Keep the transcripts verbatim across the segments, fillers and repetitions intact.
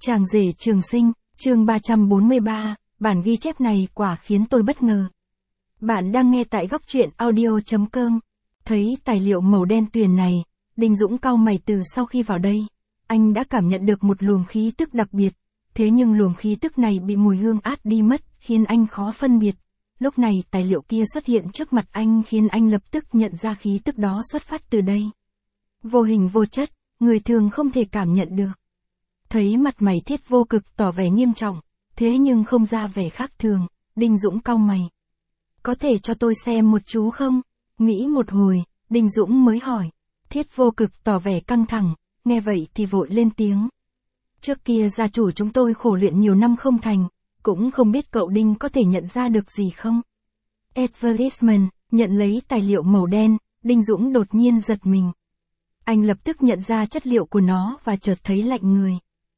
Chàng rể trường sinh, chương ba trăm bốn mươi ba, bản ghi chép này quả khiến tôi bất ngờ. Bạn đang nghe tại góc truyện audio chấm com. Thấy tài liệu màu đen tuyền này, Đinh Dũng cau mày từ sau khi vào đây. Anh đã cảm nhận được một luồng khí tức đặc biệt, thế nhưng luồng khí tức này bị mùi hương át đi mất, khiến anh khó phân biệt. Lúc này tài liệu kia xuất hiện trước mặt anh khiến anh lập tức nhận ra khí tức đó xuất phát từ đây. Vô hình vô chất, người thường không thể cảm nhận được. Thấy mặt mày Thiết Vô Cực tỏ vẻ nghiêm trọng, thế nhưng không ra vẻ khác thường, Đinh Dũng cau mày. Có thể cho tôi xem một chú không? Nghĩ một hồi, Đinh Dũng mới hỏi. Thiết Vô Cực tỏ vẻ căng thẳng, nghe vậy thì vội lên tiếng. Trước kia gia chủ chúng tôi khổ luyện nhiều năm không thành, cũng không biết cậu Đinh có thể nhận ra được gì không? Advertisement, nhận lấy tài liệu màu đen, Đinh Dũng đột nhiên giật mình. Anh lập tức nhận ra chất liệu của nó và chợt thấy lạnh người.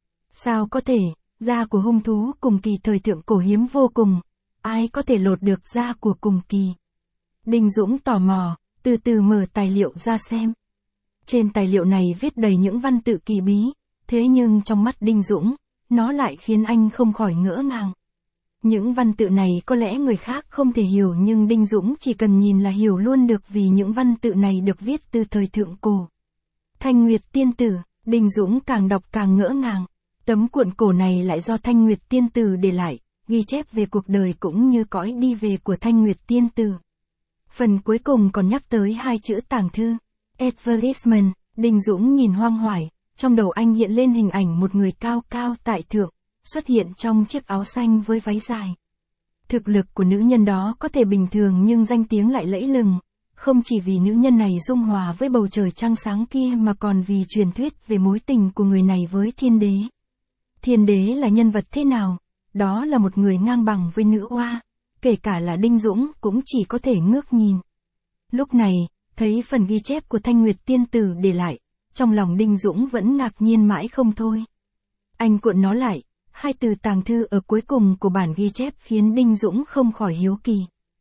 Sao có thể, da của hung thú cùng kỳ thời thượng cổ hiếm vô cùng, ai có thể lột được da của cùng kỳ? Đinh Dũng tò mò, từ từ mở tài liệu ra xem. Trên tài liệu này viết đầy những văn tự kỳ bí, thế nhưng trong mắt Đinh Dũng, nó lại khiến anh không khỏi ngỡ ngàng. Những văn tự này có lẽ người khác không thể hiểu nhưng Đinh Dũng chỉ cần nhìn là hiểu luôn được vì những văn tự này được viết từ thời thượng cổ. Thanh Nguyệt Tiên Tử, Đinh Dũng càng đọc càng ngỡ ngàng. Tấm cuộn cổ này lại do Thanh Nguyệt Tiên Tử để lại, ghi chép về cuộc đời cũng như cõi đi về của Thanh Nguyệt Tiên Tử. Phần cuối cùng còn nhắc tới hai chữ tàng thư. Advertisement, Đinh Dũng nhìn hoang hoài, trong đầu anh hiện lên hình ảnh một người cao cao tại thượng, xuất hiện trong chiếc áo xanh với váy dài. Thực lực của nữ nhân đó có thể bình thường nhưng danh tiếng lại lẫy lừng, không chỉ vì nữ nhân này dung hòa với bầu trời trăng sáng kia mà còn vì truyền thuyết về mối tình của người này với thiên đế. Thiên đế là nhân vật thế nào? Đó là một người ngang bằng với nữ oa, kể cả là Đinh Dũng cũng chỉ có thể ngước nhìn. Lúc này, thấy phần ghi chép của Thanh Nguyệt Tiên Tử để lại, trong lòng Đinh Dũng vẫn ngạc nhiên mãi không thôi. Anh cuộn nó lại, hai từ tàng thư ở cuối cùng của bản ghi chép khiến Đinh Dũng không khỏi hiếu kỳ.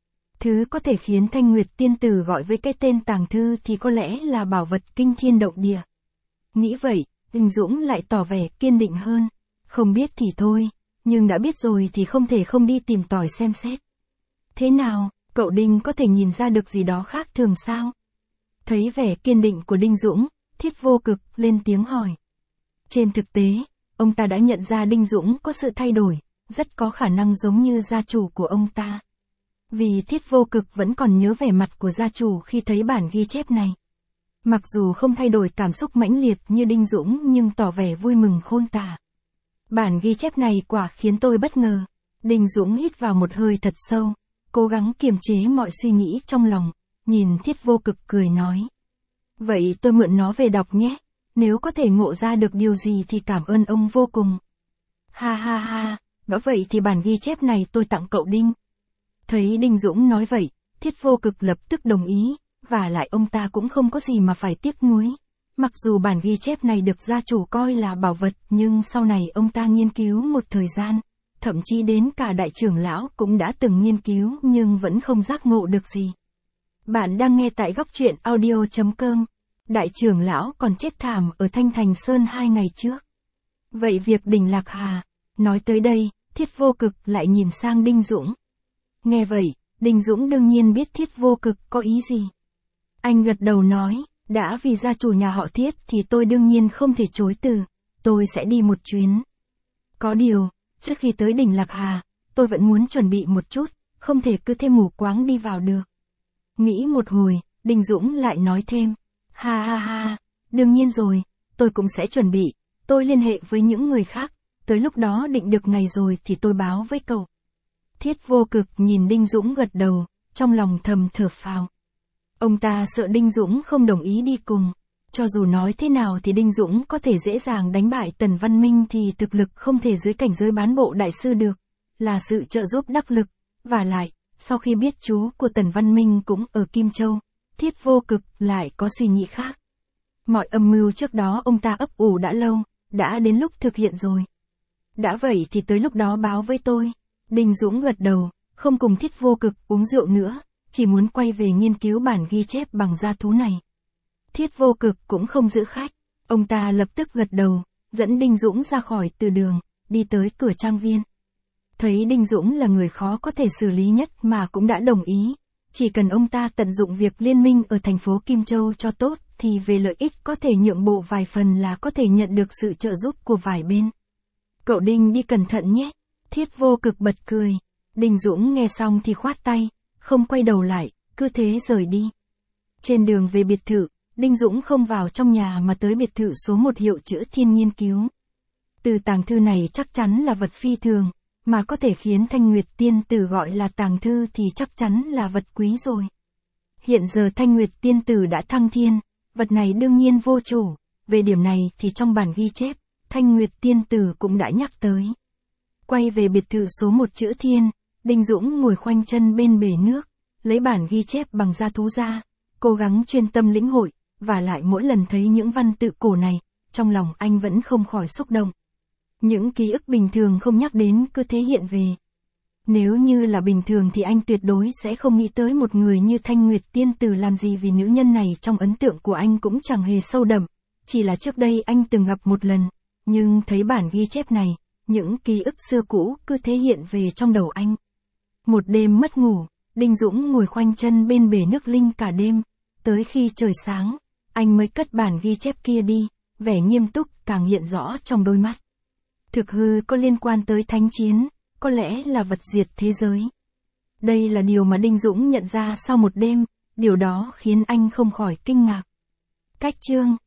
Thứ có thể khiến Thanh Nguyệt Tiên Tử gọi với cái tên tàng thư thì có lẽ là bảo vật kinh thiên động địa. Nghĩ vậy, Đinh Dũng lại tỏ vẻ kiên định hơn. Không biết thì thôi, nhưng đã biết rồi thì không thể không đi tìm tòi xem xét. Thế nào, cậu Đinh có thể nhìn ra được gì đó khác thường sao? Thấy vẻ kiên định của Đinh Dũng, Thiết Vô Cực lên tiếng hỏi. Trên thực tế, ông ta đã nhận ra Đinh Dũng có sự thay đổi, rất có khả năng giống như gia chủ của ông ta. Vì Thiết Vô Cực vẫn còn nhớ vẻ mặt của gia chủ khi thấy bản ghi chép này. Mặc dù không thay đổi cảm xúc mãnh liệt như Đinh Dũng nhưng tỏ vẻ vui mừng khôn tả. Bản ghi chép này quả khiến tôi bất ngờ. Đinh Dũng hít vào một hơi thật sâu, cố gắng kiềm chế mọi suy nghĩ trong lòng, nhìn Thiết Vô Cực cười nói. Vậy tôi mượn nó về đọc nhé, nếu có thể ngộ ra được điều gì thì cảm ơn ông vô cùng. Ha ha ha, đã vậy thì bản ghi chép này tôi tặng cậu Đinh. Thấy Đinh Dũng nói vậy, Thiết Vô Cực lập tức đồng ý, và lại ông ta cũng không có gì mà phải tiếc nuối. Mặc dù bản ghi chép này được gia chủ coi là bảo vật nhưng sau này ông ta nghiên cứu một thời gian, thậm chí đến cả đại trưởng lão cũng đã từng nghiên cứu nhưng vẫn không giác ngộ được gì. Bạn đang nghe tại góc truyện audio chấm com. Đại trưởng lão còn chết thảm ở Thanh Thành Sơn hai ngày trước. Vậy việc Đỉnh Lạc Hà, nói tới đây, Thiết Vô Cực lại nhìn sang Đinh Dũng. Nghe vậy, Đinh Dũng đương nhiên biết Thiết Vô Cực có ý gì. Anh gật đầu nói. Đã vì gia chủ nhà họ Thiết thì tôi đương nhiên không thể chối từ, tôi sẽ đi một chuyến. Có điều, trước khi tới Đỉnh Lạc Hà, tôi vẫn muốn chuẩn bị một chút, không thể cứ thêm mù quáng đi vào được. Nghĩ một hồi, Đinh Dũng lại nói thêm, ha ha ha, đương nhiên rồi, tôi cũng sẽ chuẩn bị, tôi liên hệ với những người khác, tới lúc đó định được ngày rồi thì tôi báo với cậu. Thiết Vô Cực nhìn Đinh Dũng gật đầu, trong lòng thầm thở phào. Ông ta sợ Đinh Dũng không đồng ý đi cùng. Cho dù nói thế nào thì Đinh Dũng có thể dễ dàng đánh bại Tần Văn Minh thì thực lực không thể dưới cảnh giới bán bộ đại sư được. Là sự trợ giúp đắc lực. Và lại, sau khi biết chú của Tần Văn Minh cũng ở Kim Châu, Thiết Vô Cực lại có suy nghĩ khác. Mọi âm mưu trước đó ông ta ấp ủ đã lâu, đã đến lúc thực hiện rồi. Đã vậy thì tới lúc đó báo với tôi. Đinh Dũng gật đầu, không cùng Thiết Vô Cực uống rượu nữa. Chỉ muốn quay về nghiên cứu bản ghi chép bằng gia thú này. Thiết Vô Cực cũng không giữ khách, ông ta lập tức gật đầu, dẫn Đinh Dũng ra khỏi từ đường, đi tới cửa trang viên. Thấy Đinh Dũng là người khó có thể xử lý nhất mà cũng đã đồng ý, chỉ cần ông ta tận dụng việc liên minh ở thành phố Kim Châu cho tốt thì về lợi ích có thể nhượng bộ vài phần là có thể nhận được sự trợ giúp của vài bên. Cậu Đinh đi cẩn thận nhé. Thiết Vô Cực bật cười. Đinh Dũng nghe xong thì khoát tay, không quay đầu lại, cứ thế rời đi. Trên đường về biệt thự, Đinh Dũng không vào trong nhà mà tới biệt thự số một Hiệu Chữ Thiên nghiên cứu. Từ tàng thư này chắc chắn là vật phi thường, mà có thể khiến Thanh Nguyệt Tiên Tử gọi là tàng thư thì chắc chắn là vật quý rồi. Hiện giờ Thanh Nguyệt Tiên Tử đã thăng thiên, vật này đương nhiên vô chủ, về điểm này thì trong bản ghi chép, Thanh Nguyệt Tiên Tử cũng đã nhắc tới. Quay về biệt thự số một Chữ Thiên, Đinh Dũng ngồi khoanh chân bên bể nước, lấy bản ghi chép bằng da thú ra, cố gắng chuyên tâm lĩnh hội, và lại mỗi lần thấy những văn tự cổ này, trong lòng anh vẫn không khỏi xúc động. Những ký ức bình thường không nhắc đến cứ thế hiện về. Nếu như là bình thường thì anh tuyệt đối sẽ không nghĩ tới một người như Thanh Nguyệt Tiên Tử làm gì, vì nữ nhân này trong ấn tượng của anh cũng chẳng hề sâu đậm, chỉ là trước đây anh từng gặp một lần, nhưng thấy bản ghi chép này, những ký ức xưa cũ cứ thế hiện về trong đầu anh. Một đêm mất ngủ, Đinh Dũng ngồi khoanh chân bên bể nước linh cả đêm, tới khi trời sáng, anh mới cất bản ghi chép kia đi, vẻ nghiêm túc càng hiện rõ trong đôi mắt. Thực hư có liên quan tới thánh chiến, có lẽ là vật diệt thế giới. Đây là điều mà Đinh Dũng nhận ra sau một đêm, điều đó khiến anh không khỏi kinh ngạc. Cách chương